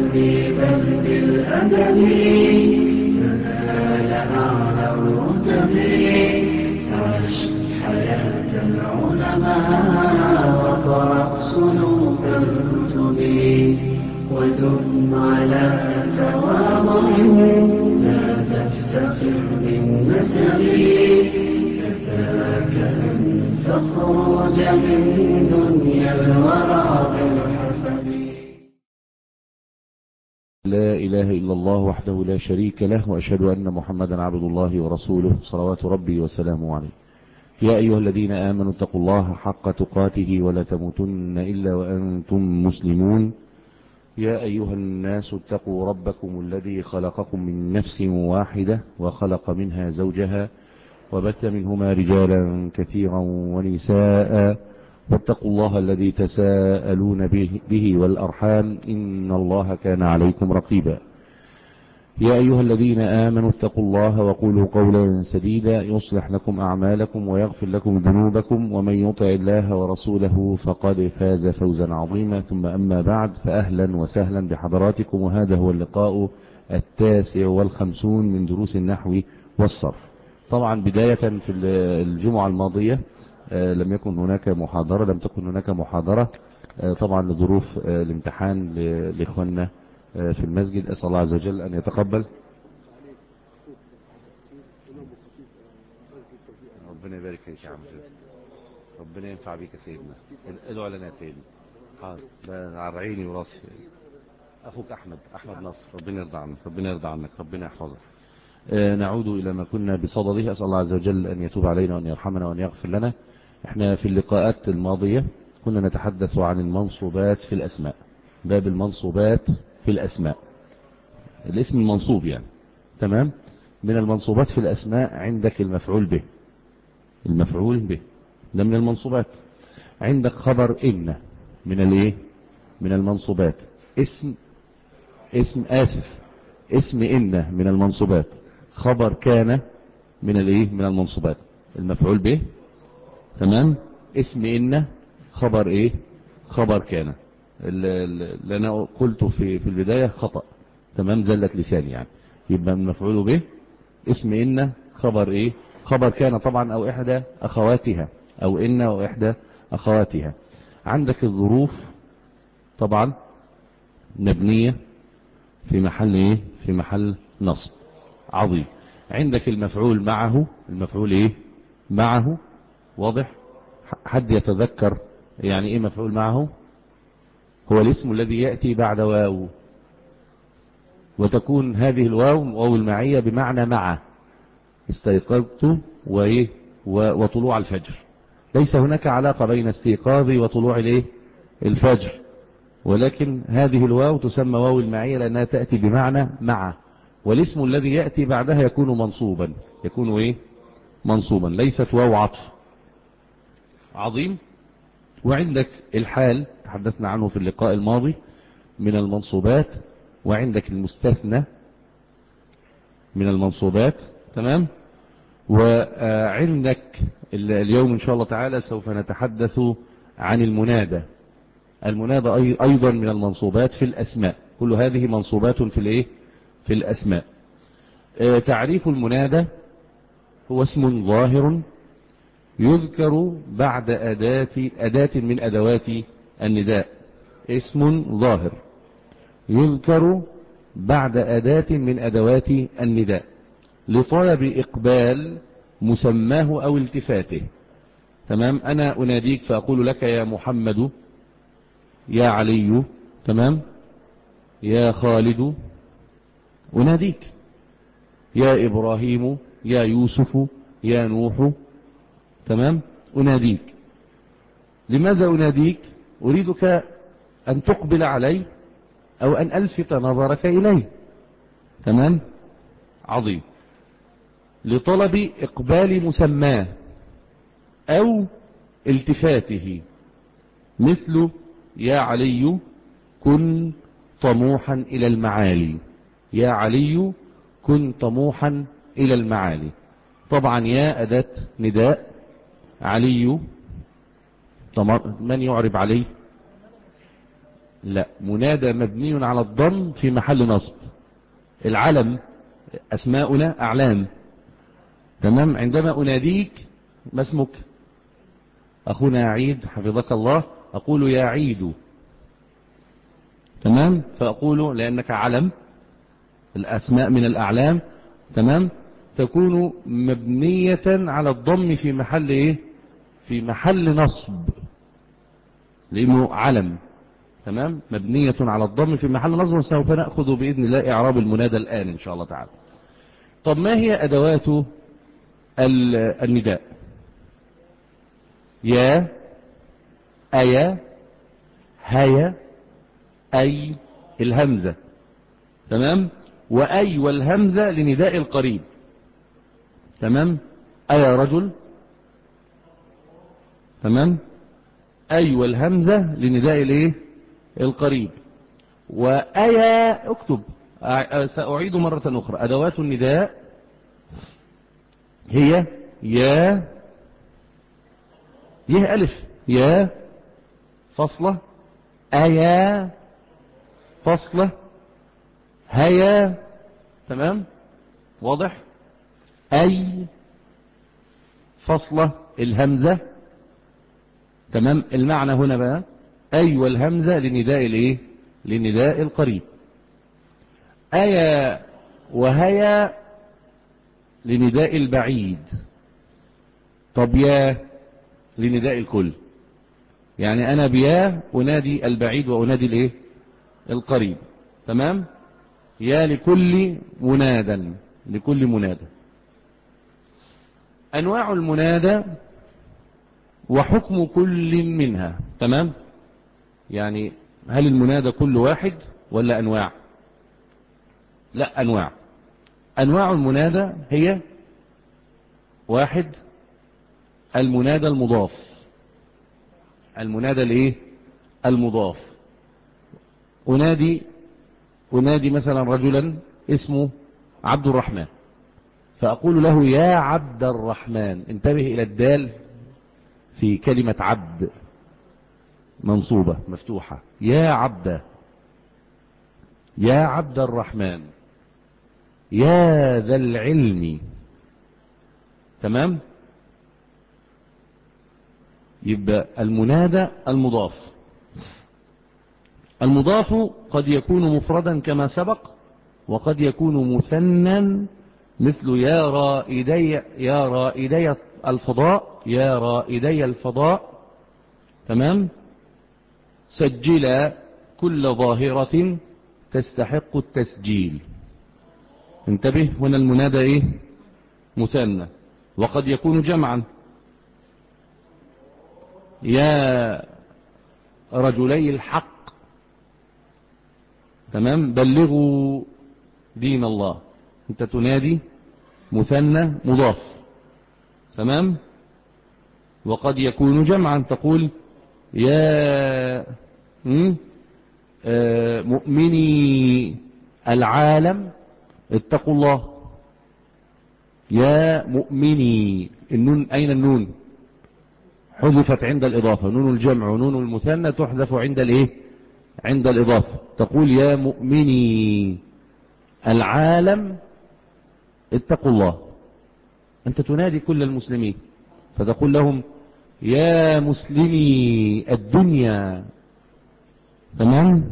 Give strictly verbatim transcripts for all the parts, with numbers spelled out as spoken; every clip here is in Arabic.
بل بالأدب تنال أعلى الرتب. عش حياة العلماء وقرأ صنوف الكتب، ودم على تواضع لا تفتخر بالنسب. كفاك أن تخرج من دنيا الورى بالحسب. لا إله إلا الله وحده لا شريك له، وأشهد أن محمدا عبد الله ورسوله صلوات ربي وسلامه عليه. يا أيها الذين آمنوا اتقوا الله حق تقاته ولا تموتن إلا وأنتم مسلمون. يا أيها الناس اتقوا ربكم الذي خلقكم من نفس واحدة وخلق منها زوجها وبث منهما رجالا كثيرا ونساء، واتقوا الله الذي تساءلون به, به والأرحام إن الله كان عليكم رقيبا. يا أيها الذين آمنوا اتقوا الله وقولوا قولا سديدا يصلح لكم أعمالكم ويغفر لكم ذنوبكم، ومن يطع الله ورسوله فقد فاز فوزا عظيما. ثم أما بعد، فأهلا وسهلا بحضراتكم، وهذا هو اللقاء التاسع والخمسون من دروس النحو والصرف. طبعا بداية في الجمعة الماضية لم يكن هناك محاضرة لم تكن هناك محاضرة طبعا لظروف الامتحان لإخواننا في المسجد. أسأل الله عز وجل أن يتقبل. ربنا يبارك فيك يا عم جد. ربنا ينفع بيك يا سيدنا. ادعو لنا يا سيدنا. حاضر، ده على عيني وراسي. أخوك أحمد أحمد نصر، ربنا يرضى عنك، ربنا يرضى عنك، ربنا يحفظك. آه نعود إلى ما كنا بصدده. أسأل الله عز وجل أن يتوب علينا وأن يرحمنا وأن يغفر لنا. احنا في اللقاءات الماضية كنا نتحدث عن المنصوبات في الأسماء، باب المنصوبات في الأسماء، الاسم المنصوب يعني. تمام. من المنصوبات في الأسماء عندك المفعول به، المفعول به ده من المنصوبات. عندك خبر إن من الايه من المنصوبات. اسم اسم آسف اسم إن من المنصوبات. خبر كان من الايه من المنصوبات. المفعول به تمام. اسم إن خبر ايه خبر كان. اللي انا قلته في في البداية خطأ، تمام، زلت لساني يعني. يبقى المفعول به اسم إن خبر ايه خبر كان طبعا، او احدى اخواتها، او إن او احدى اخواتها. عندك الظروف طبعا مبنية في محل ايه في محل نصب. عظيم. عندك المفعول معه، المفعول ايه معه واضح. حد يتذكر يعني ايه مفعول معه؟ هو الاسم الذي يأتي بعد واو، وتكون هذه الواو واو المعية بمعنى مع. استيقظت وايه وطلوع الفجر. ليس هناك علاقة بين استيقاظي وطلوع الايه الفجر، ولكن هذه الواو تسمى واو المعية لأنها تأتي بمعنى مع، والاسم الذي يأتي بعدها يكون منصوبا يكون ايه منصوبا، ليست واو عطف. عظيم. وعندك الحال تحدثنا عنه في اللقاء الماضي من المنصوبات، وعندك المستثنى من المنصوبات. تمام. وعندك اليوم إن شاء الله تعالى سوف نتحدث عن المنادى. المنادى أيضا من المنصوبات في الأسماء. كل هذه منصوبات في الايه في الأسماء. تعريف المنادى: هو اسم ظاهر يذكر بعد أداة أداة من أدوات النداء. اسم ظاهر يذكر بعد أداة من أدوات النداء لطلب إقبال مسماه أو التفاته. تمام. أنا أناديك فأقول لك يا محمد، يا علي، تمام، يا خالد. أناديك يا إبراهيم، يا يوسف، يا نوح. تمام. أناديك. لماذا أناديك؟ أريدك أن تقبل علي أو أن ألفت نظرك إلي. تمام. عظيم. لطلب إقبال مسماه أو التفاته، مثل يا علي كن طموحا إلى المعالي. يا علي كن طموحا إلى المعالي. طبعا يا أداة نداء، علي من يعرب عليه؟ لا، منادى مبني على الضم في محل نصب. العلم أسماؤنا أعلام، تمام. عندما أناديك ما اسمك؟ أخونا عيد حفظك الله، أقول يا عيد، تمام. فأقول لأنك علم، الأسماء من الأعلام، تمام، تكون مبنية على الضم في محل إيه؟ في محل نصب، لأنه علم، تمام، مبنية على الضم في محل نصب. وسوف نأخذ بإذن الله إعراب المنادى الآن إن شاء الله تعالى. طب ما هي أدوات النداء؟ يا، أيا، هيا، أي، الهمزة، تمام. وأي والهمزة لنداء القريب، تمام. أيا رجل، تمام. أي والهمزة لنداء الايه؟ القريب. وأيا اكتب، سأعيد مرة أخرى. أدوات النداء هي يا، يه ألف، يا فصلة، أيا فصلة، هيا، تمام، واضح. أي فصلة الهمزة، تمام. المعنى هنا بقى أي والهمزة لنداء الايه؟ لنداء القريب. أيا وهيا لنداء البعيد. طب يا لنداء الكل، يعني أنا بيا أنادي البعيد وأنادي الايه؟ القريب، تمام. يا لكل منادى، لكل منادى. أنواع المنادى وحكم كل منها، تمام. يعني هل المنادى كل واحد ولا أنواع؟ لا، أنواع. أنواع المنادى هي: واحد، المنادى المضاف. المنادى الايه؟ المضاف. أنادي أنادي مثلا رجلا اسمه عبد الرحمن، فأقول له يا عبد الرحمن. انتبه إلى الدال في كلمة عبد، منصوبة مفتوحة، يا عبد، يا عبد الرحمن، يا ذا العلم، تمام. يبقى المنادى المضاف. المضاف قد يكون مفردا كما سبق، وقد يكون مثنى، مثل يا رائدي، يا رائدي الفضاء، يا رائدي الفضاء، تمام. سجل كل ظاهرة تستحق التسجيل. انتبه، هنا المنادى ايه؟ مثنى. وقد يكون جمعا، يا رجلي الحق، تمام، بلغوا دين الله. انت تنادي مثنى مضاف، تمام. وقد يكون جمعا، تقول يا مؤمني العالم اتقوا الله. يا مؤمني، النون أين النون؟ حذفت عند الإضافة. نون الجمع ونون المثنى تحذف عند الايه؟ عند الإضافة. تقول يا مؤمني العالم اتقوا الله. أنت تنادي كل المسلمين، فتقول لهم يا مسلمي الدنيا، تمام،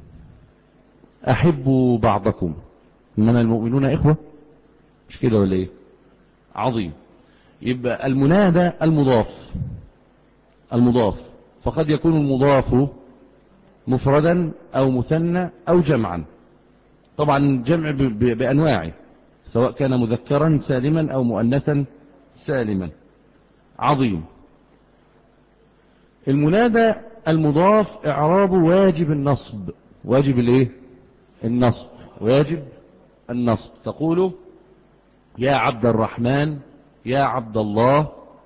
أحبوا بعضكم، إنما المؤمنون إخوة. مش كده ولا إيه؟ عظيم. يبقى المنادى المضاف، المضاف فقد يكون المضاف مفردا أو مثنى أو جمعا. طبعا الجمع بأنواعه، سواء كان مذكرا سالما أو مؤنثا سالما. عظيم. المنادى المضاف إعراب واجب النصب. واجب الايه؟ النصب. واجب النصب. تقول يا عبد الرحمن، يا عبد الله،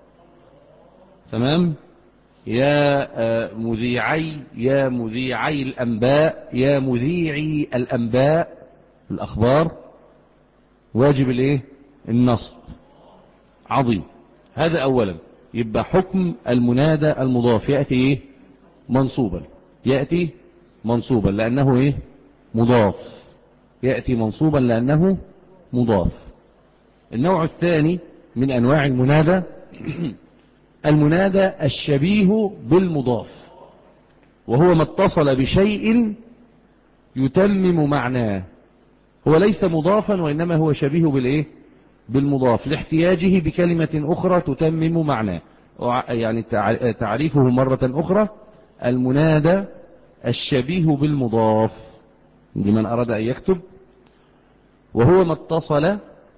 تمام. يا مذيعي، يا مذيعي الأنباء، يا مذيعي الأنباء، الأخبار. واجب الايه؟ النصب. عظيم. هذا أولا. يبقى حكم المنادى المضاف يأتي ايه؟ منصوبا. يأتي منصوبا لأنه إيه؟ مضاف، يأتي منصوبا لأنه مضاف. النوع الثاني من أنواع المنادى المنادى الشبيه بالمضاف، وهو ما اتصل بشيء يتمم معناه، هو ليس مضافا وإنما هو شبيه بالإيه؟ بالمضاف لاحتياجه بكلمة أخرى تتمم معناه. يعني تعريفه مرة أخرى المنادى الشبيه بالمضاف لمن أراد أن يكتب، وهو ما اتصل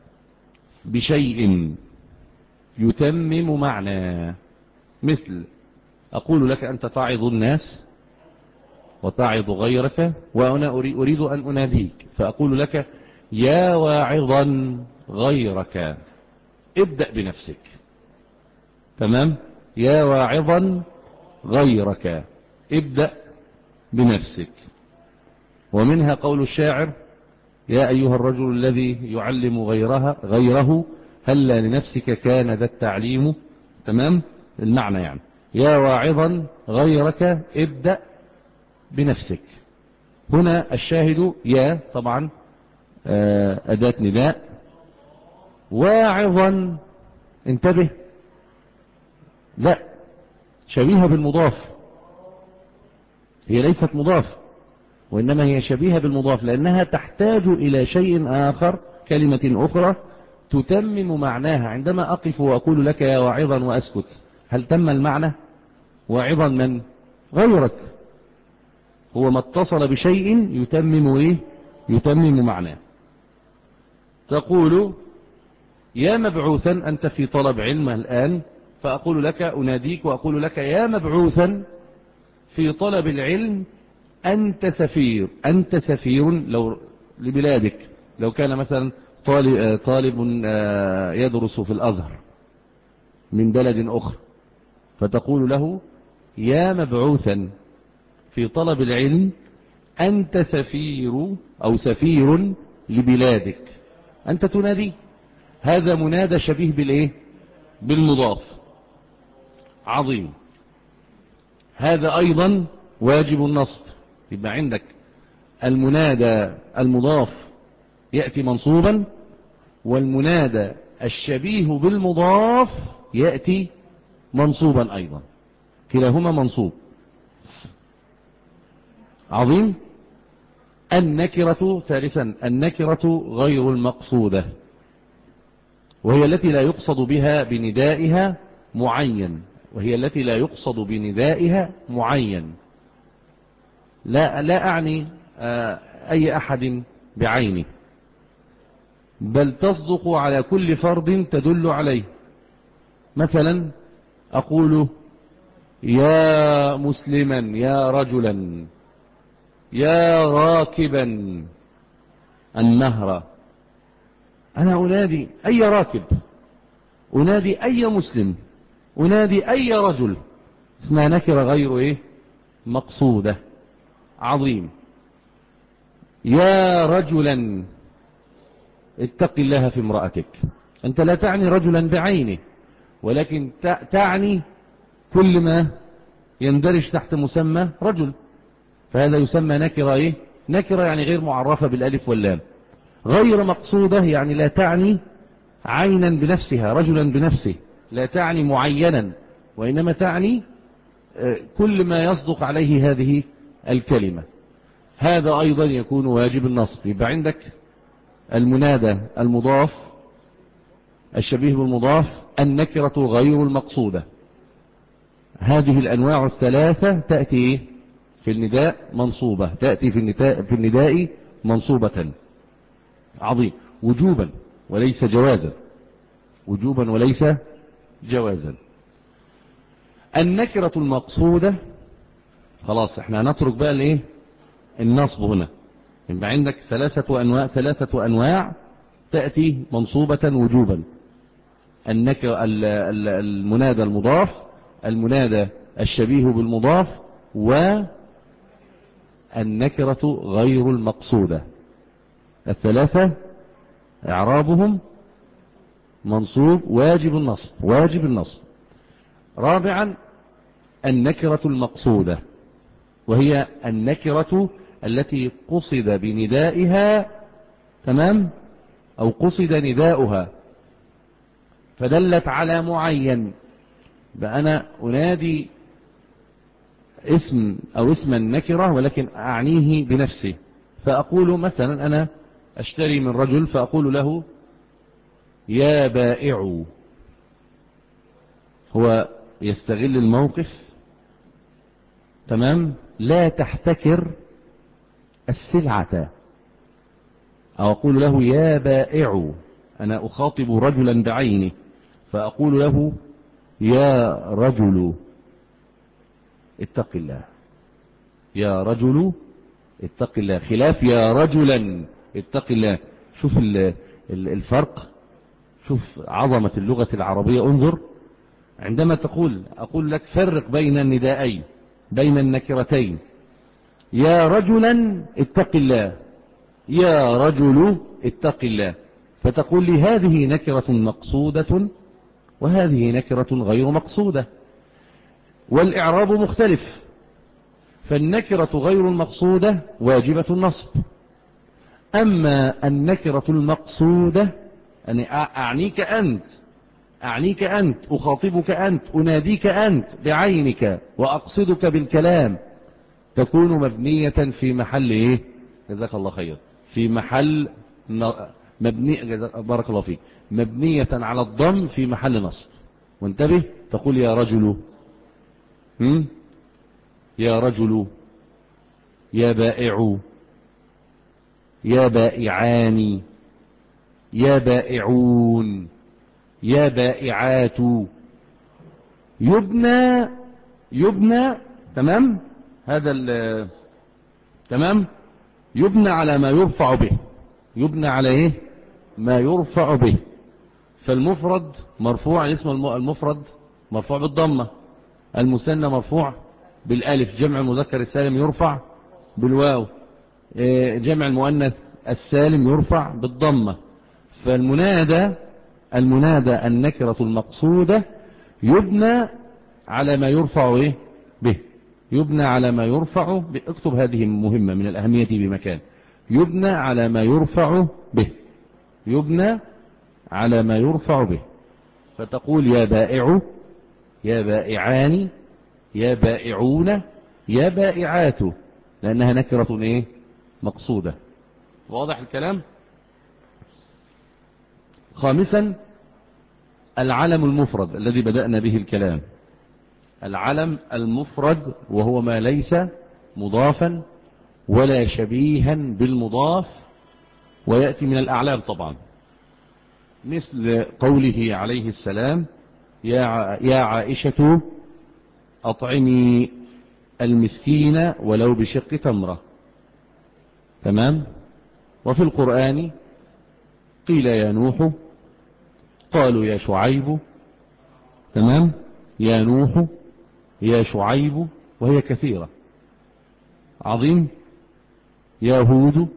بشيء يتمم معناه، مثل أقول لك أنت تعظ الناس وتعظ غيرك وأنا أريد أن أناديك، فأقول لك يا واعظا غيرك ابدأ بنفسك. تمام؟ يا واعظا غيرك ابدأ بنفسك. ومنها قول الشاعر يا أيها الرجل الذي يعلم غيرها غيره هلا لنفسك كان ذا التعليم. تمام؟ المعنى يعني يا واعظا غيرك ابدأ بنفسك. هنا الشاهد يا طبعا أداة نداء، واعظا انتبه لا شبيهة بالمضاف، هي ليست مضاف وإنما هي شبيهة بالمضاف لأنها تحتاج إلى شيء آخر، كلمة أخرى تتمم معناها. عندما أقف وأقول لك يا واعظا وأسكت، هل تم المعنى؟ واعظا من؟ غيرك، هو ما اتصل بشيء يتمم إيه؟ يتمم معناه. تقول يا مبعوثا أنت في طلب علم الآن، فأقول لك أناديك وأقول لك يا مبعوثا في طلب العلم أنت سفير. أنت سفير لو لبلادك، لو كان مثلا طالب, طالب يدرس في الأزهر من بلد أخرى، فتقول له يا مبعوثا في طلب العلم أنت سفير أو سفير لبلادك، أنت تنادي. هذا منادى شبيه بالإيه؟ بالمضاف. عظيم. هذا أيضا واجب النصب. يبقى عندك المنادى المضاف يأتي منصوبا، والمنادى الشبيه بالمضاف يأتي منصوبا أيضا، كلاهما منصوب. عظيم. النكرة ثالثا النكرة غير المقصودة، وهي التي لا يقصد بها بندائها معين، وهي التي لا يقصد بندائها معين. لا, لا أعني أي أحد بعينه، بل تصدق على كل فرد تدل عليه. مثلا أقول يا مسلما يا رجلا يا راكبا النهر، أنا أنادي أي راكب، أنادي أي مسلم، أنادي أي رجل، اسمها نكرة غير إيه؟ مقصودة. عظيم. يا رجلا اتق الله في امرأتك، أنت لا تعني رجلا بعينه، ولكن تعني كل ما يندرج تحت مسمى رجل، فهذا يسمى نكرة إيه؟ نكرة يعني غير معرفة بالألف واللام. غير مقصودة يعني لا تعني عينا بنفسها، رجلا بنفسه، لا تعني معينا، وإنما تعني كل ما يصدق عليه هذه الكلمة. هذا أيضا يكون واجب النصب. يبقى عندك المنادى المضاف الشبيه بالمضاف، النكرة غير المقصودة. هذه الأنواع الثلاثة تأتي في النداء منصوبة، تأتي في النداء, في النداء منصوبة. عظيم. وجوبا وليس جوازا، وجوبا وليس جوازا. النكرة المقصودة خلاص احنا هنترك بقى الايه النصب هنا. يبقى عندك ثلاثة أنواع ثلاثة أنواع تأتي منصوبة وجوبا: النكرة المنادى المضاف، المنادى الشبيه بالمضاف، والنكرة غير المقصودة. الثلاثة إعرابهم منصوب واجب النصب، واجب النصب. رابعا النكرة المقصودة. وهي النكرة التي قصد بندائها، تمام، أو قصد نداؤها فدلت على معين. بأنا أنادي اسم أو اسما نكرة ولكن أعنيه بنفسه، فأقول مثلا أنا أشتري من رجل فأقول له يا بائع. هو يستغل الموقف، تمام، لا تحتكر السلعة، أو أقول له يا بائع. أنا أخاطب رجلا بعينه فأقول له يا رجل اتق الله، يا رجل اتق الله، خلاف يا رجلا اتق الله. شوف الفرق، شوف عظمة اللغة العربية. انظر عندما تقول، أقول لك فرق بين الندائين، بين النكرتين، يا رجلا اتق الله، يا رجل اتق الله، فتقول لي هذه نكرة مقصودة وهذه نكرة غير مقصودة، والإعراب مختلف. فالنكرة غير المقصودة واجبة النصب، أما النكرة المقصودة أنا أعنيك أنت، أعنيك أنت، أخاطبك أنت، أناديك أنت بعينك وأقصدك بالكلام، تكون مبنية في محل إيه؟ جزاك الله خير، في محل مبني، بارك الله فيك، مبنية على الضم في محل نصب. وانتبه، تقول يا رجل، هم؟ يا رجل، يا بائع، يا بائعان، يا بائعون، يا بائعات. يبنى، يبنى، تمام، هذا ال تمام، يبنى على ما يرفع به، يبنى على ايه؟ ما يرفع به. فالمفرد مرفوع، اسم المفرد مرفوع بالضمة، المثنى مرفوع بالالف، جمع المذكر السالم يرفع بالواو، جمع المؤنث السالم يرفع بالضمة. فالمنادى، المنادى النكرة المقصودة يبنى على ما يرفع إيه؟ به، يبنى على ما يرفع به. اكتب هذه مهمة من الأهمية بمكان، يبنى على ما يرفع به، يبنى على ما يرفع به. فتقول يا بائع، يا بائعان، يا بائعون، يا بائعات، لأنها نكرة إيه؟ مقصودة. واضح الكلام؟ خامسا العلم المفرد الذي بدأنا به الكلام، العلم المفرد وهو ما ليس مضافا ولا شبيها بالمضاف، ويأتي من الأعلام طبعا، مثل قوله عليه السلام يا يا عائشة أطعمي المسكين ولو بشق تمرة، تمام. وفي القرآن قيل يا نوح، قالوا يا شعيب، تمام، يا نوح، يا شعيب، وهي كثيرة، عظيم، يا هود،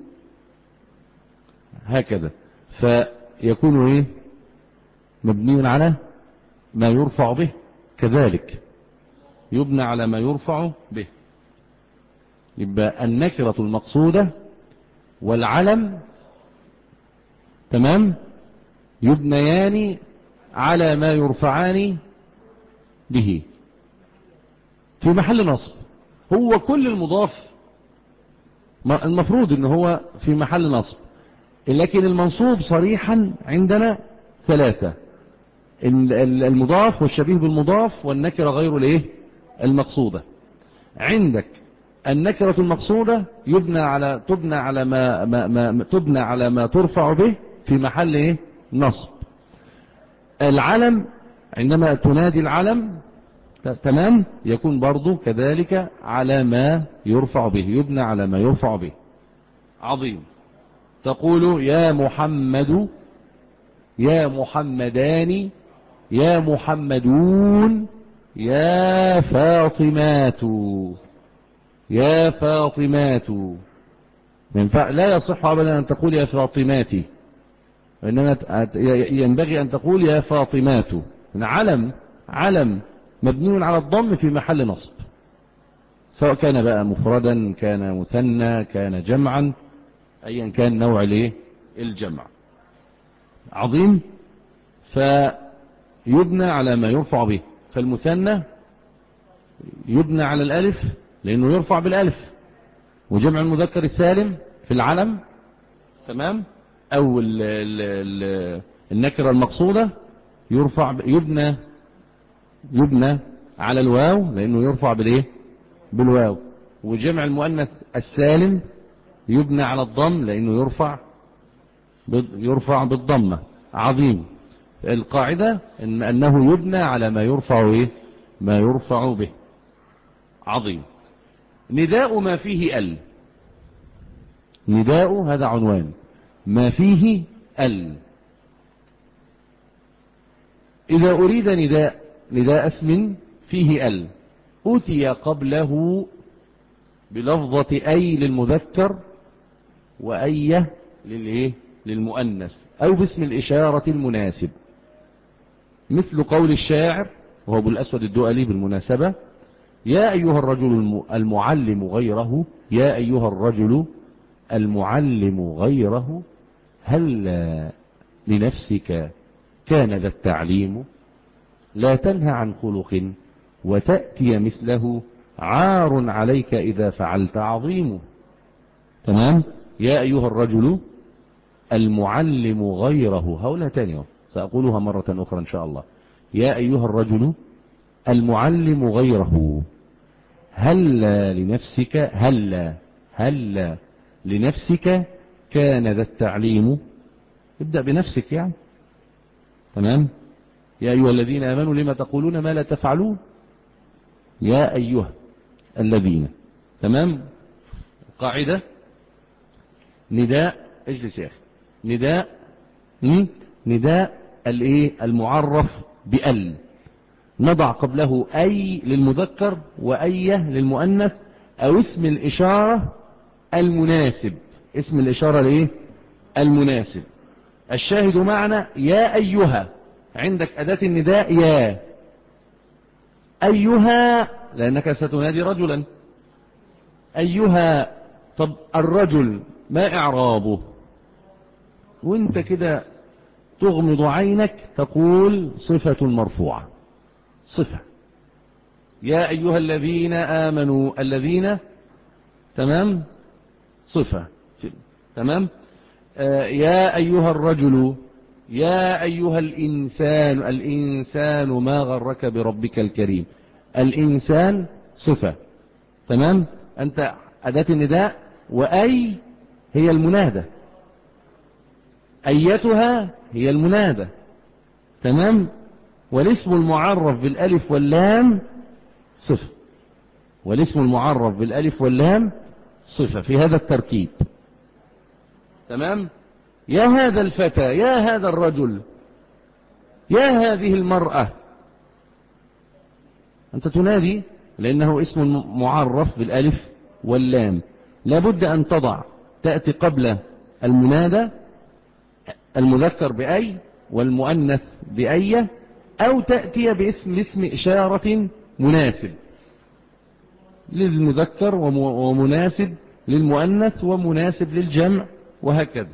هكذا. فيكون ايه؟ مبني على ما يرفع به، كذلك يبنى على ما يرفع به. يبقى النكرة المقصودة والعلم، تمام، يبنيان على ما يرفعان به في محل نصب. هو كل المضاف المفروض ان هو في محل نصب، لكن المنصوب صريحا عندنا ثلاثة: المضاف والشبيه بالمضاف والنكرة غير الايه؟ المقصودة. عندك النكرة المقصودة يبنى على تبنى على ما, ما, ما تبنى على ما ترفع به في محل ايه؟ نصب. العلم عندما تنادي العلم، تمام، يكون برضو كذلك على ما يرفع به، يبنى على ما يرفع به. عظيم. تقول يا محمد، يا محمدان، يا محمدون، يا فاطمات، يا فاطمات. لا يصح أبدا أن تقول يا فاطماتي، وإنما ينبغي أن تقول يا فاطمات. علم، علم مبني على الضم في محل نصب، سواء كان بقى مفردا كان مثنى كان جمعا ايا كان نوع الايه الجمع. عظيم فيبنى على ما يرفع به، فالمثنى يبنى على الالف لانه يرفع بالالف، وجمع المذكر السالم في العلم تمام او ال ال ال النكرة المقصودة يرفع يبنى يبنى على الواو لانه يرفع بالايه بالواو، وجمع المؤنث السالم يبنى على الضم لانه يرفع يرفع بالضمة. عظيم. القاعدة إن أنه يبنى على ما يرفع إيه؟ ما يرفع به. عظيم. نداء ما فيه ال، نداء هذا عنوان ما فيه ال. إذا أريد نداء نداء اسم فيه ال أتي قبله بلفظة أي للمذكر وأي للإيه للمؤنث أو باسم الإشارة المناسب، مثل قول الشاعر وهو ابو الأسود الدؤلي بالمناسبة: يا أيها الرجل المعلم غيره، يا أيها الرجل المعلم غيره، هل لنفسك كان ذا التعليم، لا تنهى عن خلق وتأتي مثله، عار عليك إذا فعلت عظيم. تمام. يا أيها الرجل المعلم غيره، هؤلاء تاني سأقولها مرة أخرى إن شاء الله. يا أيها الرجل المعلم غيره، هل لنفسك هل هل لنفسك كان ذا التعليم، ابدأ بنفسك يعني. تمام. يا أيها الذين آمنوا لما تقولون ما لا تفعلون، يا أيها الذين. تمام. قاعدة نداء، اجلس يا أخي. نداء نداء الايه المعرف بال نضع قبله أي للمذكر وأي للمؤنث أو اسم الإشارة المناسب، اسم الإشارة لإيه المناسب. الشاهد معنا يا أيها، عندك أداة النداء يا أيها لأنك ستنادي رجلا. أيها، طب الرجل ما إعرابه؟ وانت كده تغمض عينك تقول صفة مرفوعة، صفة. يا أيها الذين آمنوا، الذين تمام صفة. تمام. آه يا أيها الرجل، يا أيها الإنسان، الإنسان ما غرك بربك الكريم، الإنسان صفة. تمام. أنت أداة النداء وأي هي المنادى، أيتها هي المنادى. تمام. والاسم المعرف بالالف واللام صفة، والاسم المعرف بالالف واللام صفة في هذا التركيب. تمام. يا هذا الفتى، يا هذا الرجل، يا هذه المرأة، أنت تنادي لأنه اسم معرف بالالف واللام، لابد أن تضع تأتي قبل المنادى المذكر بأي والمؤنث بأي، أو تأتي باسم اسم إشارة مناسب للمذكر ومناسب للمؤنث ومناسب للجمع وهكذا.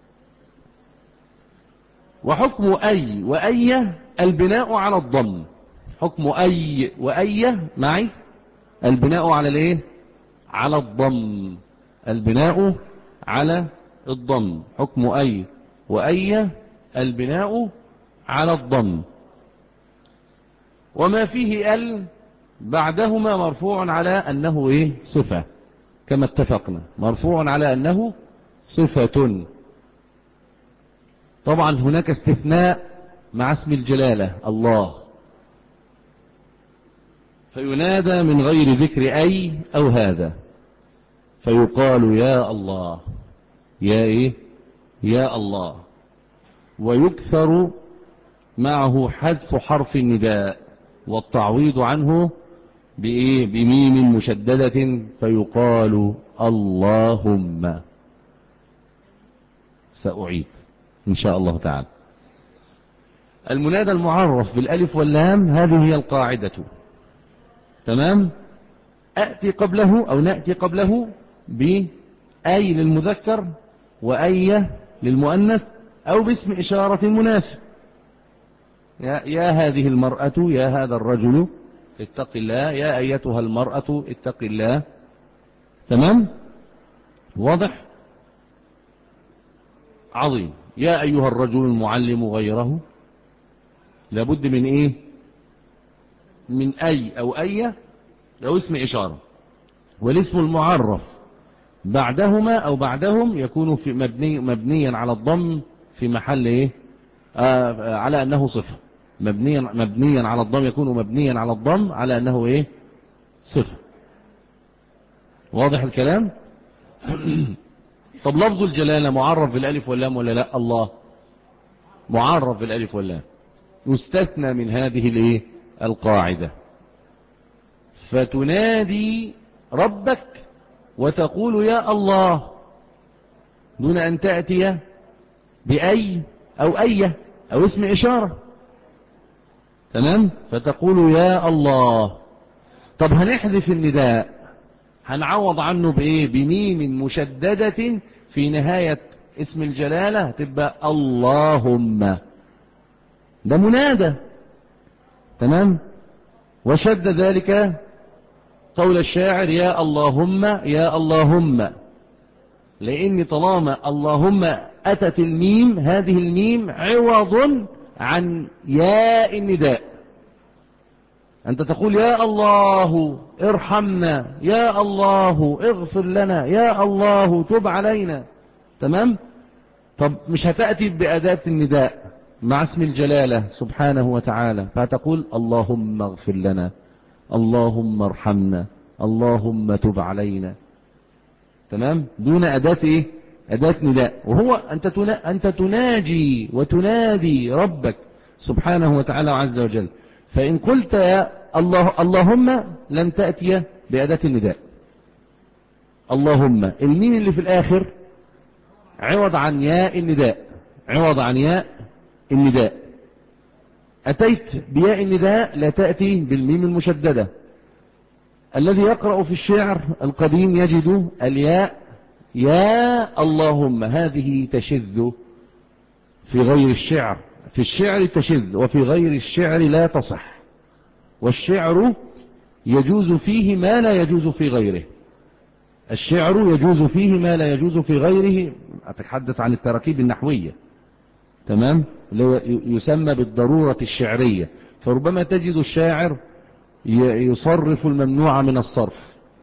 وحكم أي وأي البناء على الضم، حكم أي وأي معي البناء على الايه على الضم، البناء على الضم. حكم أي وأي البناء على الضم. وما فيه ال بعدهما مرفوع على أنه إيه صفة، كما اتفقنا، مرفوع على أنه صفة. طبعا هناك استثناء مع اسم الجلالة الله، فينادى من غير ذكر أي أو هذا، فيقال يا الله، يا إيه يا الله. ويكثر معه حذف حرف النداء والتعويض عنه بإيه بميم مشددة، فيقال اللهم. سأعيد إن شاء الله تعالى. المنادى المعرف بالألف واللام هذه هي القاعدة. تمام. أأتي قبله أو نأتي قبله بأي للمذكر وأي للمؤنث أو باسم إشارة مناسب. يا, يا هذه المرأة، يا هذا الرجل اتق الله، يا أيتها المرأة اتق الله. تمام؟ واضح؟ عظيم. يا أيها الرجل المعلم غيره، لابد من إيه؟ من أي أو أي أو اسم إشارة. والاسم المعرف بعدهما أو بعدهم يكون في مبني مبنيا على الضم في محل إيه؟ آه على أنه صفة. مبنيا مبنيا على الضم يكون مبنيا على الضم على أنه إيه؟ صفة. واضح الكلام؟ طب لفظ الجلالة معرف بالالف واللام ولا لا؟ الله معرف بالالف واللام، يستثنى من هذه الايه القاعدة. فتنادي ربك وتقول يا الله دون أن تأتي بأي أو أي أو اسم إشارة. تمام؟ فتقول يا الله. طب هنحذف النداء، هنعوض عنه بإيه؟ بميم مشددة في نهاية اسم الجلالة، تبقى اللهم. ده منادى. تمام؟ وشد ذلك قول الشاعر يا اللهم يا اللهم، لأن طالما اللهم أتت الميم، هذه الميم عوض عن ياء النداء. أنت تقول يا الله ارحمنا، يا الله اغفر لنا، يا الله تب علينا. تمام؟ طب مش هتأتي بأداة النداء مع اسم الجلالة سبحانه وتعالى، فتقول اللهم اغفر لنا، اللهم ارحمنا، اللهم تب علينا. تمام؟ دون أداة إيه؟ أداة نداء. وهو أنت أنت تناجي وتنادي ربك سبحانه وتعالى عز وجل. فإن قلت يا الله اللهم لن تأتي بأداة النداء. اللهم الميم اللي في الآخر عوض عن ياء النداء، عوض عن ياء النداء. أتيت بياء النداء لا تأتي بالميم المشددة. الذي يقرأ في الشعر القديم يجد الياء يا اللهم، هذه تشذ في غير الشعر. في الشعر تشذ وفي غير الشعر لا تصح. والشعر يجوز فيه ما لا يجوز في غيره. الشعر يجوز فيه ما لا يجوز في غيره. أتحدث عن التراكيب النحوية. تمام؟ يسمى بالضرورة الشعرية. فربما تجد الشاعر يصرف الممنوع من الصرف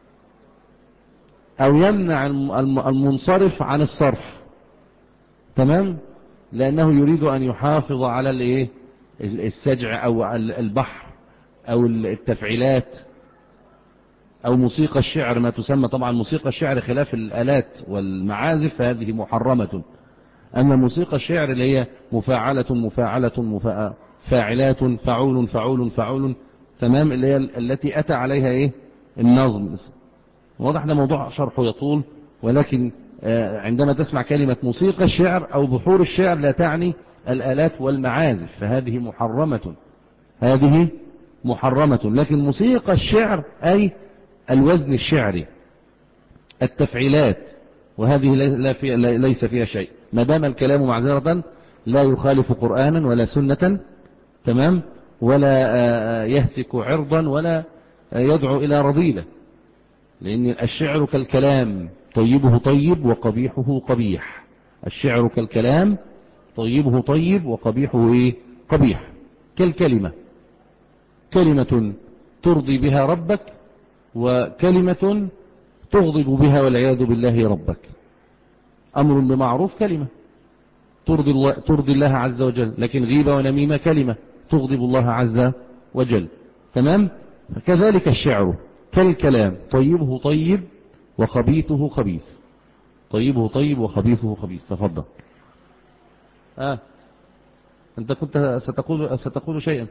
أو يمنع المنصرف عن الصرف. تمام؟ لأنه يريد أن يحافظ على الايه السجع أو البحر أو التفعيلات أو موسيقى الشعر، ما تسمى طبعا موسيقى الشعر خلاف الآلات والمعازف فهذه محرمة. أما موسيقى الشعر اللي هي مفاعلة مفاعلة مفا... فاعلات فعول فعول فعول، تمام، اللي هي التي أتى عليها إيه النظم. واضح ده موضوع شرحه يطول، ولكن عندما تسمع كلمة موسيقى الشعر أو بحور الشعر لا تعني الآلات والمعازف، فهذه محرمة، هذه محرمة. لكن موسيقى الشعر أي الوزن الشعري، التفعيلات، وهذه لا في ليس فيها شيء ما دام الكلام معذرة لا يخالف قرآنا ولا سنة. تمام؟ ولا يهتك عرضا ولا يدعو إلى رذيلة. لأن الشعر كالكلام، طيبه طيب وقبيحه قبيح. الشعر كالكلام، طيبه طيب وقبيحه إيه؟ قبيح. كالكلمة، كلمة ترضي بها ربك وكلمة تغضب بها والعياذ بالله ربك. أمر بمعروف كلمة ترضي الله, ترضي الله عز وجل، لكن غيبة ونميمة كلمة تغضب الله عز وجل. تمام؟ كذلك الشعر كالكلام، طيبه طيب وخبيثه خبيث. طيبه طيب وخبيثه خبيث. تفضل. آه. أنت كنت ستقول, ستقول شيئا.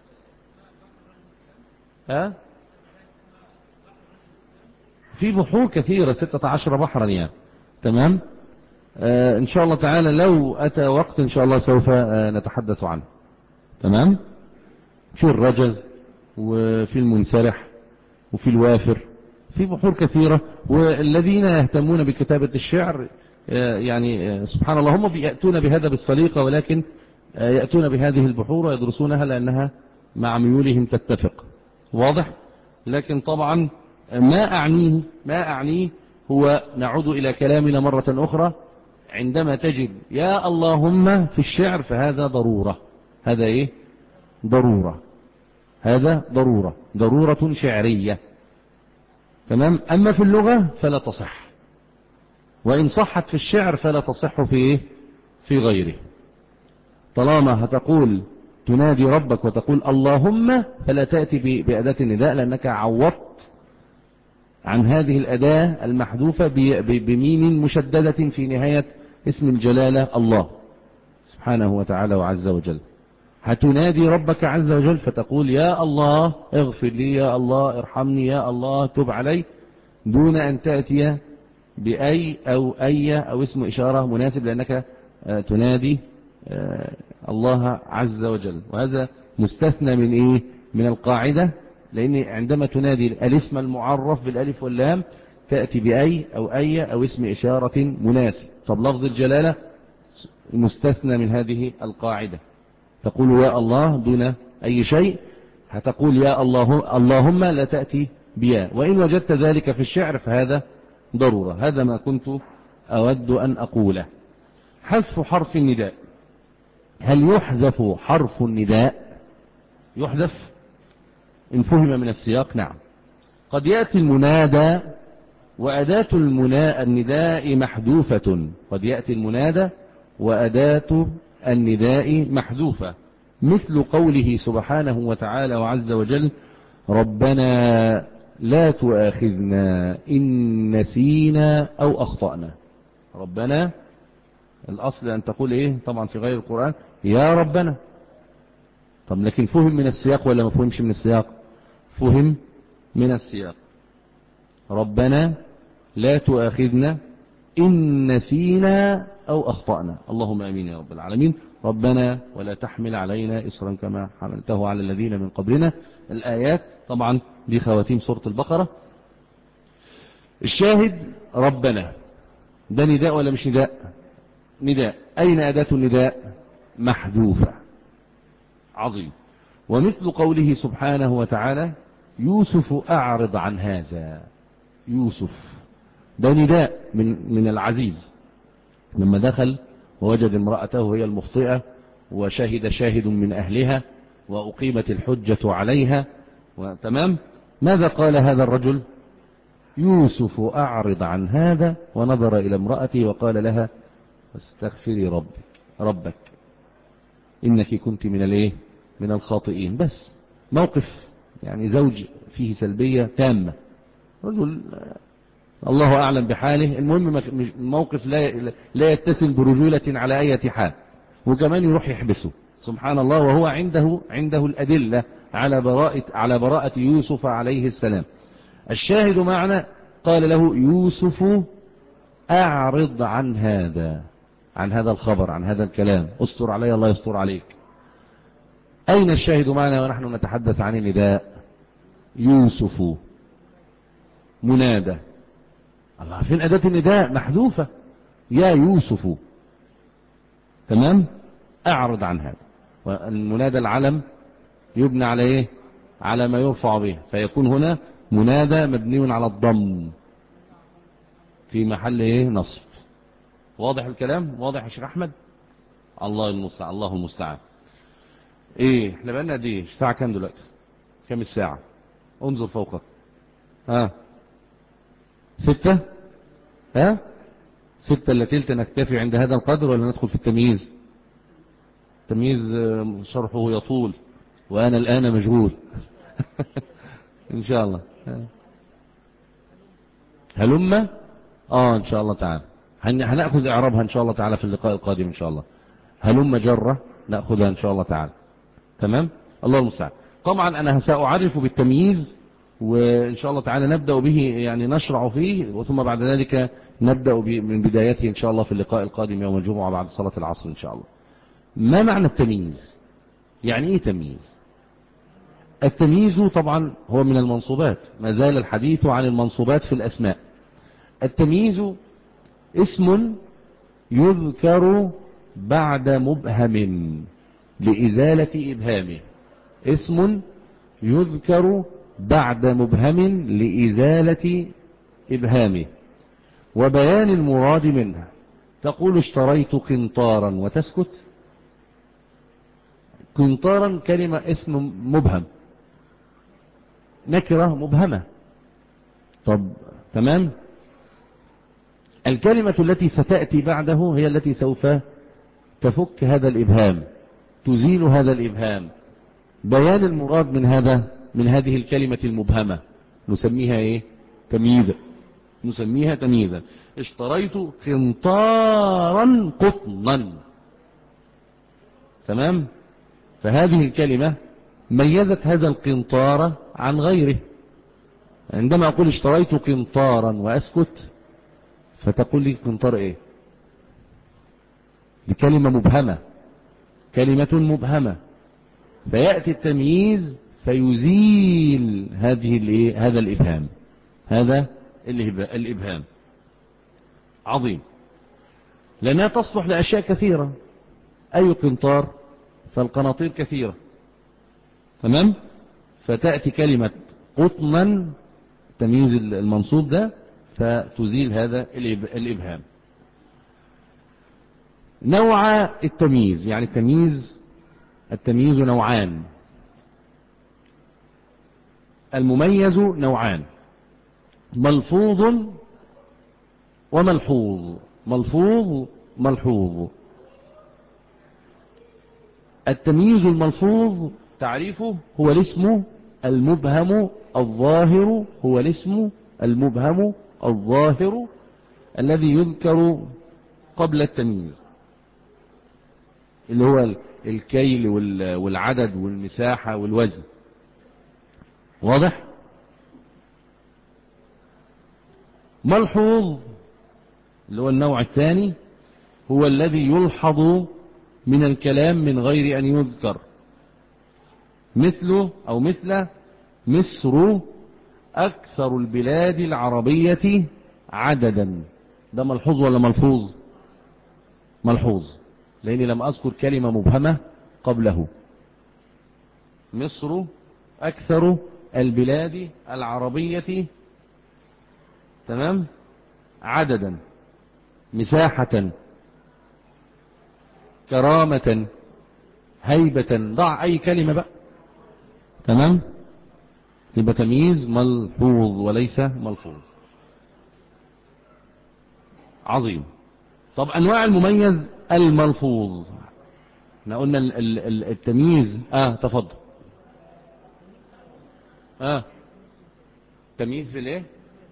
آه؟ في بحور كثيرة، ستة عشر بحرا يعني. تمام؟ آه إن شاء الله تعالى لو أتى وقت إن شاء الله سوف آه نتحدث عنه. تمام؟ في الرجز وفي المنسرح وفي الوافر في بحور كثيرة. والذين يهتمون بكتابة الشعر يعني سبحان الله هم يأتون بهذا بالسليقة، ولكن يأتون بهذه البحور ويدرسونها لأنها مع ميولهم تتفق. واضح؟ لكن طبعا ما أعنيه ما أعنيه هو نعود إلى كلامنا مرة أخرى. عندما تجد يا اللهم في الشعر فهذا ضرورة. هذا إيه؟ ضرورة. هذا ضرورة ضرورة شعرية. تمام. أما في اللغة فلا تصح، وإن صحت في الشعر فلا تصح في إيه؟ في غيره. طالما هتقول تنادي ربك وتقول اللهم فلا تأتي بأداة النداء، لأنك عوضت عن هذه الأداة المحذوفة بميم مشددة في نهاية اسم الجلالة الله سبحانه وتعالى وعز وجل. هتنادي ربك عز وجل فتقول يا الله اغفر لي، يا الله ارحمني، يا الله تب علي، دون أن تأتي بأي أو أي أو اسم إشارة مناسب، لأنك تنادي الله عز وجل. وهذا مستثنى من إيه؟ من القاعدة، لأن عندما تنادي الاسم المعرف بالألف واللام تأتي بأي أو أي أو اسم إشارة مناسب. طب لفظ الجلالة مستثنى من هذه القاعدة، تقول يا الله دون أي شيء. هتقول يا الله اللهم لا تأتي بيا، وإن وجدت ذلك في الشعر فهذا ضرورة. هذا ما كنت أود أن أقوله. حذف حرف النداء، هل يحذف حرف النداء؟ يحذف إن فهم من السياق. نعم، قد يأتي المنادى وأداة المنا... النداء محذوفة. قد يأتي المنادى وأداة النداء محذوفة، مثل قوله سبحانه وتعالى وعز وجل ربنا لا تؤاخذنا إن نسينا أو أخطأنا. ربنا الأصل أن تقول إيه طبعا في غير القرآن يا ربنا. طب لكن فهم من السياق ولا ما فهمش من السياق؟ فهم من السياق. ربنا لا تؤاخذنا إن نسينا أو أخطأنا. اللهم أمين يا رب العالمين. ربنا ولا تحمل علينا إصرا كما حملته على الذين من قبلنا. الآيات طبعا دي خواتيم سورة البقرة. الشاهد ربنا ده نداء ولا مش نداء؟ نداء. أين أداة النداء؟ محذوفة. عظيم. ومثل قوله سبحانه وتعالى يوسف أعرض عن هذا. يوسف ده نداء من من العزيز لما دخل ووجد امرأته هي المخطئة وشهد شاهد من أهلها وأقيمت الحجة عليها وتمام. ماذا قال هذا الرجل؟ يوسف أعرض عن هذا، ونظر إلى امرأته وقال لها استغفري ربك ربك إنك كنت من الايه من الخاطئين. بس موقف يعني زوج فيه سلبية تامة. رجل الله أعلم بحاله، المهم موقف لا لا يتسم برجولة على أي حال، وكمان يروح يحبسه سبحان الله وهو عنده عنده الأدلة على براءة على براءة يوسف عليه السلام. الشاهد معنا قال له يوسف أعرض عن هذا عن هذا الخبر عن هذا الكلام، استر علي الله يستر عليك. أين الشاهد معنا ونحن نتحدث عن النداء؟ يوسف منادى. الله فين أداة النداء؟ محذوفة. يا يوسف. تمام. أعرض عن هذا. والمنادى العلم يبنى على إيه؟ على ما يرفع به، فيكون هنا منادى مبني على الضم في محل إيه؟ نصب. واضح الكلام؟ واضح يا شيخ أحمد؟ الله المستعان. الله المستعان. إيه احنا بقالنا قد إيه؟ الساعة كام دلوقتي؟ كام الساعة؟ انظر فوقك. ها ستة. ها ستة الا تلت. نكتفي عند هذا القدر ولا ندخل في التمييز؟ التمييز شرحه يطول وأنا الآن مشغول. إن شاء الله. هلما آه إن شاء الله تعالى هنأخذ إعرابها إن شاء الله تعالى في اللقاء القادم إن شاء الله. هلما جرة نأخذها إن شاء الله تعالى. تمام. الله المستعان. طبعا أنا سأعرف بالتمييز وإن شاء الله تعالى نبدأ به يعني نشرع فيه، وثم بعد ذلك نبدأ من بدايته إن شاء الله في اللقاء القادم يوم الجمعة بعد صلاة العصر إن شاء الله. ما معنى التمييز؟ يعني إيه تمييز؟ التمييز طبعا هو من المنصوبات، ما زال الحديث عن المنصوبات في الأسماء. التمييز اسم يذكر بعد مبهم لإزالة إبهامه، اسم يذكر بعد مبهم لإزالة إبهامه وبيان المراد منها. تقول اشتريت قنطارا وتسكت. قنطارا كلمة اسم مبهم، نكرة مبهمة. طب تمام، الكلمة التي ستأتي بعده هي التي سوف تفك هذا الإبهام، تزيل هذا الإبهام. بيان المراد من هذا من هذه الكلمة المبهمة نسميها ايه؟ تمييزا. نسميها تمييزا. اشتريت قنطارا قطنا. تمام، فهذه الكلمة ميزت هذا القنطار عن غيره. عندما أقول اشتريت قنطارا وأسكت فتقول لي قنطار ايه؟ دي كلمة مبهمة، كلمة مبهمة، فيأتي التمييز فيزيل هذه الايه؟ هذا الإبهام، هذا الإبهام. عظيم، لأنها تصلح لأشياء كثيرة. أي قنطار؟ فالقناطير كثيرة. تمام، فتأتي كلمة قطنا تمييز المنصوب ده فتزيل هذا الإبهام. نوع التمييز، يعني التمييز التمييز نوعان. المميز نوعان، ملفوظ وملحوظ. ملفوظ ملحوظ. التمييز الملفوظ تعريفه هو الاسم المبهم الظاهر، هو الاسم المبهم الظاهر الذي يذكر قبل التمييز، اللي هو الكيل والعدد والمساحة والوزن. واضح؟ ملحوظ اللي هو النوع الثاني هو الذي يلحظ من الكلام من غير أن يذكر، مثله أو مثل مصر أكثر البلاد العربية عددا. ده ملحوظ ولا ملحوظ؟ ملحوظ، لأني لم أذكر كلمة مبهمة قبله. مصر أكثر البلاد العربية، تمام، عددا، مساحة، كرامة، هيبة. ضع أي كلمة بقى، تمام، يبقى تمييز ملحوظ وليس ملحوظ. عظيم. طب أنواع المميز الملفوظ، احنا قلنا التمييز. اه تفضل. اه تمييز في الايه؟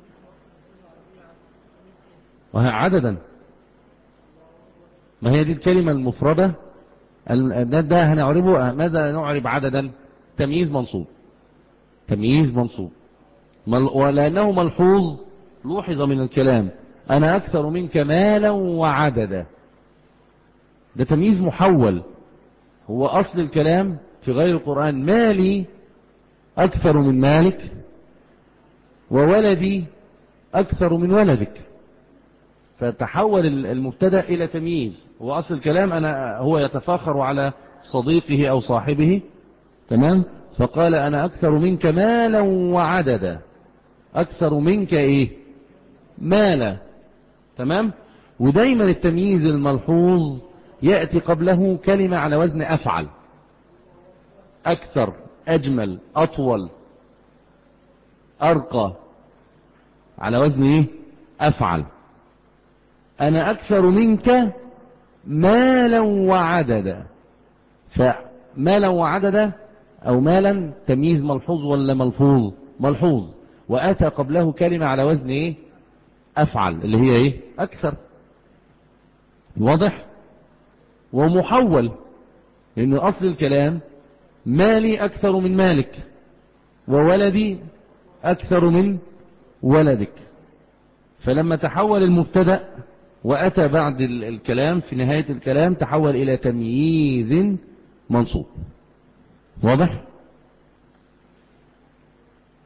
وهي عددا، ما هي دي الكلمة المفردة. ده, ده هنعربه. ماذا نعرب عددا؟ تمييز منصوب، تمييز منصوب. ولأنه ملحوظ لوحظ من الكلام أنا أكثر منك مالا وعددا. ده تمييز محول. هو أصل الكلام في غير القرآن مالي أكثر من مالك وولدي أكثر من ولدك، فتحول المبتدا إلى تمييز. هو أصل الكلام أنا هو يتفاخر على صديقه أو صاحبه، تمام، فقال أنا أكثر منك مالا وعددا. أكثر منك إيه؟ مالا. تمام. ودايما التمييز الملحوظ يأتي قبله كلمة على وزن أفعل. أكثر، أجمل، أطول، أرقى، على وزن إيه؟ أفعل. أنا أكثر منك مالا وعددا. فمالا وعددا أو مالا تمييز ملحوظ ولا ملحوظ؟ ملحوظ. وأتى قبله كلمة على وزن إيه؟ أفعل، اللي هي إيه؟ أكثر. واضح؟ ومحول، لأن أصل الكلام مالي أكثر من مالك وولدي أكثر من ولدك. فلما تحول المبتدأ وأتى بعد الكلام في نهاية الكلام تحول إلى تمييز منصوب. واضح؟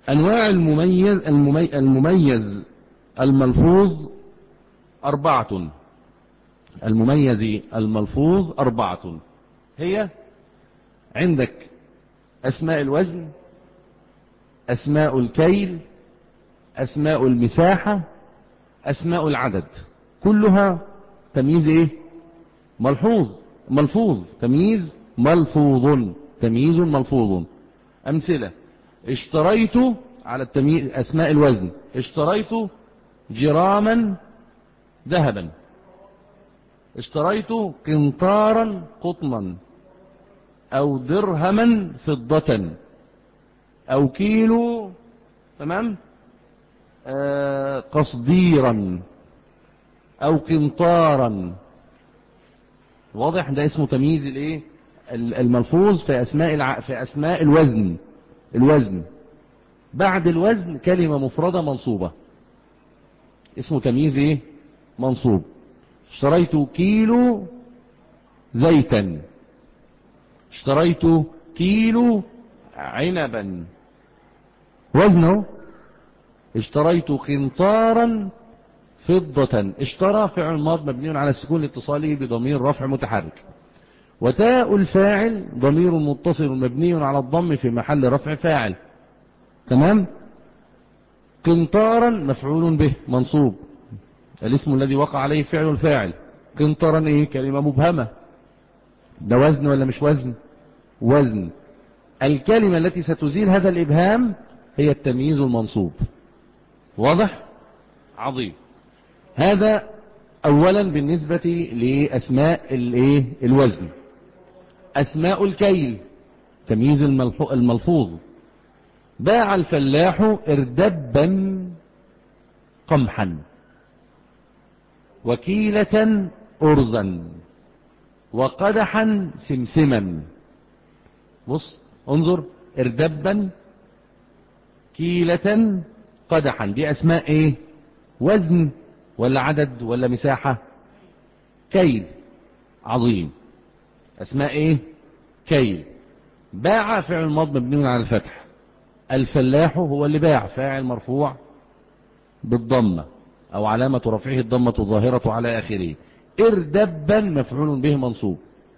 أنواع المميز الممي المميز الملفوظ أربعة. المميز الملفوظ أربعة، هي عندك أسماء الوزن، أسماء الكيل، أسماء المساحة، أسماء العدد. كلها تمييز إيه؟ ملحوظ ملفوظ تمييز ملفوظ تمييز ملفوظ. أمثلة: اشتريت على التمييز أسماء الوزن: اشتريت جراما ذهبا، اشتريت قنطارا قطنا، أو درهما فضة، أو كيلو تمام آه قصديرا، أو قنطارا. واضح؟ ده اسمه تمييز الايه الملفوظ في أسماء الع... في أسماء الوزن. الوزن بعد الوزن كلمة مفردة منصوبة، اسمه تمييز ايه منصوب. اشتريت كيلو زيتا، اشتريت كيلو عنبا، وزنه. اشتريت قنطارا فضة. اشترى فعل ماض مبني على السكون لاتصاله بضمير رفع متحرك، وتاء الفاعل ضمير متصل مبني على الضم في محل رفع فاعل. تمام. قنطارا مفعول به منصوب، الاسم الذي وقع عليه فعل الفاعل. قنطارا ايه؟ كلمة مبهمة. ده وزن ولا مش وزن؟ وزن. الكلمة التي ستزيل هذا الإبهام هي التمييز المنصوب. واضح؟ عظيم. هذا أولا بالنسبة لأسماء الايه الوزن. أسماء الكيل تمييز الملفوظ: باع الفلاح اردبا قمحا، وكيلة أرزا، وقدحا سمسما. بص انظر: اردبا، كيلة، قدحا. دي أسماء ايه؟ وزن ولا عدد ولا مساحة؟ كيل. عظيم. أسماء ايه؟ كيل. باع فعل ماض مبني على الفتح. الفلاح هو اللي باع، فاعل مرفوع بالضمة أو علامة رفعه الضمة الظاهرة على آخره. اردبا مفعول به منصوب.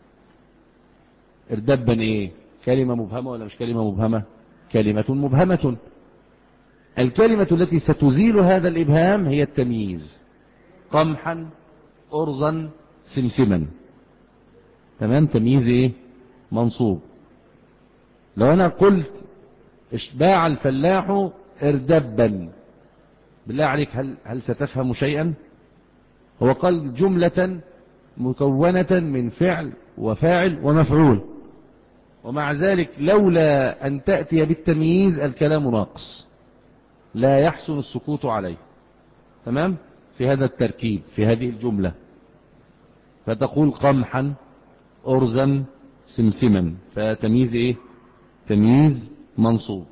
اردبا ايه؟ كلمة مبهمة ولا مش كلمة مبهمة؟ كلمة مبهمة. الكلمة التي ستزيل هذا الإبهام هي التمييز: قمحا، أرزا، سمسما. تمام. تمييز ايه؟ منصوب. لو أنا قلت باع الفلاح اردبا، بالله عليك هل, هل ستفهم شيئا؟ هو قال جملة مكونة من فعل وفاعل ومفعول، ومع ذلك لولا أن تأتي بالتمييز الكلام ناقص، لا يحسن السكوت عليه. تمام. في هذا التركيب في هذه الجملة، فتقول قمحا، أرزا، سمسما، فتمييز ايه؟ تمييز منصوب.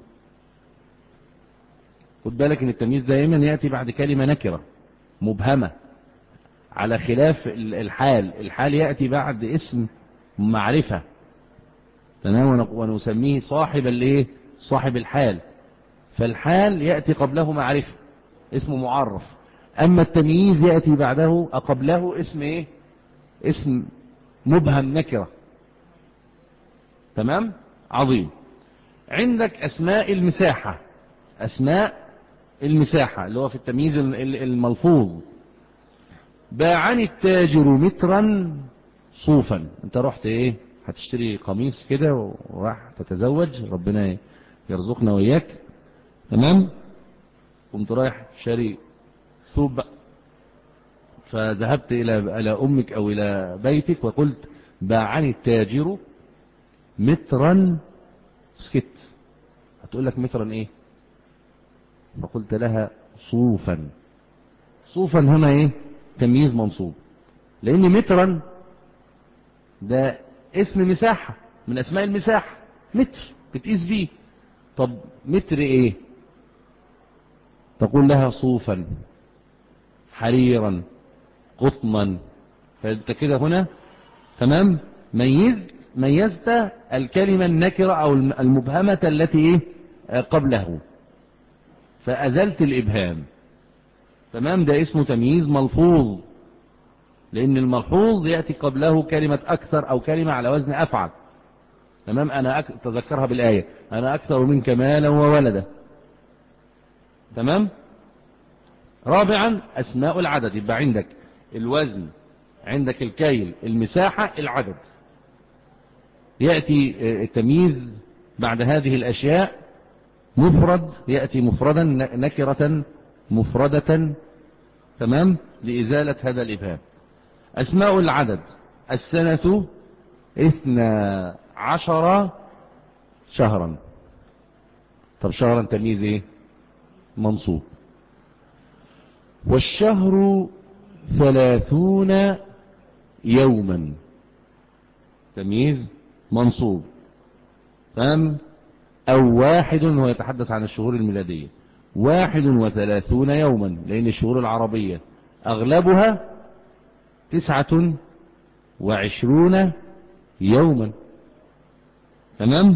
خد بالك ان التمييز دائما يأتي بعد كلمة نكرة مبهمة، على خلاف الحال. الحال يأتي بعد اسم معرفة. تمام. ونسميه صاحب الايه؟ صاحب الحال. فالحال يأتي قبله معرفة اسم معرف، اما التمييز يأتي بعده قبله اسم ايه؟ اسم مبهم نكرة. تمام. عظيم. عندك اسماء المساحة. اسماء المساحة اللي هو في التمييز الملفوظ: باعني التاجر مترا صوفا. انت رحت ايه؟ هتشتري قميص كده وراح تتزوج، ربنا يرزقنا وياك. تمام. قمت رايح شاري ثوب، فذهبت الى الى امك او الى بيتك وقلت باعني التاجر مترا. سكت. هتقول لك مترا ايه؟ فقلت لها صوفا. صوفا هنا ايه؟ تمييز منصوب، لان مترا ده اسم مساحة من اسماء المساحة. متر بتقيس بيه. طب متر ايه؟ تقول لها صوفا، حريرا، قطنا. فانت كده هنا تمام ميزت ميزت الكلمة النكرة او المبهمة التي ايه قبله. فأزلت الإبهام. تمام، ده اسمه تمييز ملفوظ، لأن الملحوظ يأتي قبله كلمة أكثر أو كلمة على وزن أفعل. تمام، أنا أك... تذكرها بالآية، أنا أكثر منك مالا وولدا. تمام. رابعا أسماء العدد، يبقى عندك الوزن، عندك الكيل، المساحة، العدد. يأتي التمييز بعد هذه الأشياء مفرد، يأتي مفردا نكرة مفردة. تمام، لإزالة هذا الإبهام. أسماء العدد: السنة اثنا عشر شهرا. طب شهرا تمييز ايه؟ منصوب. والشهر ثلاثون يوما، تمييز منصوب. تمام. او واحد، هو يتحدث عن الشهور الميلادية، واحد وثلاثون يوما، لان الشهور العربية اغلبها تسعة وعشرون يوما. تمام.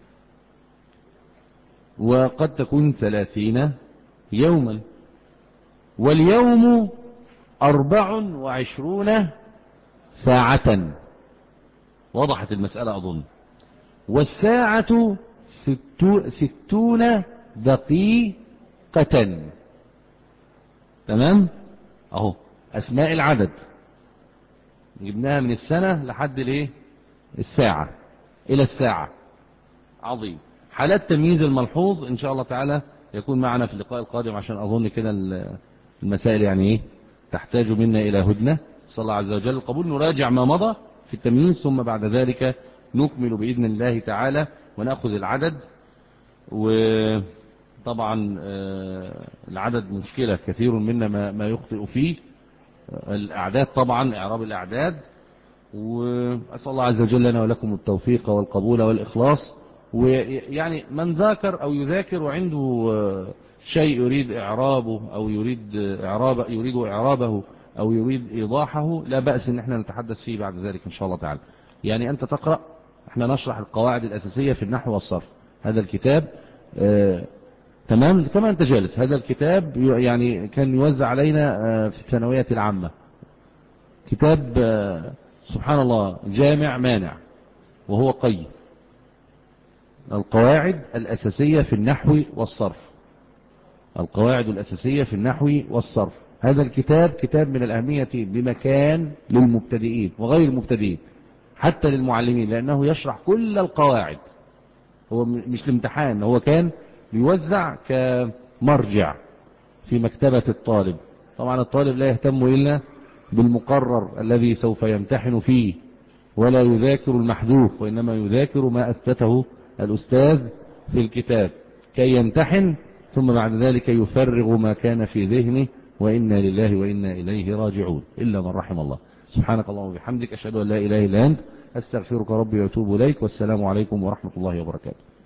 وقد تكون ثلاثين يوما. واليوم أربع وعشرون ساعة. وضحت المسألة أظن. والساعة ستو ستون دقيقة. تمام. أهو أسماء العدد جبناها من السنة لحد الايه؟ الساعة، إلى الساعة. عظيم. حالات تمييز الملحوظ إن شاء الله تعالى يكون معنا في اللقاء القادم، عشان أظن كده المسائل يعني إيه تحتاج منا إلى هدنة. صلى الله عز وجل القبول. نراجع ما مضى في التمييز، ثم بعد ذلك نكمل بإذن الله تعالى ونأخذ العدد. وطبعا العدد مشكلة، كثير منا ما يخطئ فيه. الأعداد طبعا، إعراب الأعداد. وأسأل الله عز وجل لنا ولكم التوفيق والقبول والإخلاص. ويعني من ذاكر أو يذاكر وعنده شيء يريد إعرابه أو يريد إعرابه يريد إعرابه أو يريد إيضاحه، لا بأس إن احنا نتحدث فيه بعد ذلك إن شاء الله تعالى. يعني أنت تقرأ، احنا نشرح القواعد الأساسية في النحو والصرف. هذا الكتاب آه تمام كما أنت جالس. هذا الكتاب يعني كان يوزع علينا آه في الثانوية العامة. كتاب آه سبحان الله جامع مانع، وهو قيم القواعد الأساسية في النحو والصرف. القواعد الأساسية في النحو والصرف. هذا الكتاب كتاب من الأهمية بمكان للمبتدئين وغير المبتدئين، حتى للمعلمين، لأنه يشرح كل القواعد. هو مش الامتحان، هو كان يوزع كمرجع في مكتبة الطالب. طبعا الطالب لا يهتم إلا بالمقرر الذي سوف يمتحن فيه، ولا يذاكر المحذوف، وإنما يذاكر ما أثبته الأستاذ في الكتاب كي يمتحن، ثم بعد ذلك يفرغ ما كان في ذهنه. وإنا لله وإنا إليه راجعون، إلا من رحم الله. سبحانك اللهم وبحمدك، أشهد أن لا إله إلا أنت، أستغفرك ربي وأتوب إليك. والسلام عليكم ورحمة الله وبركاته.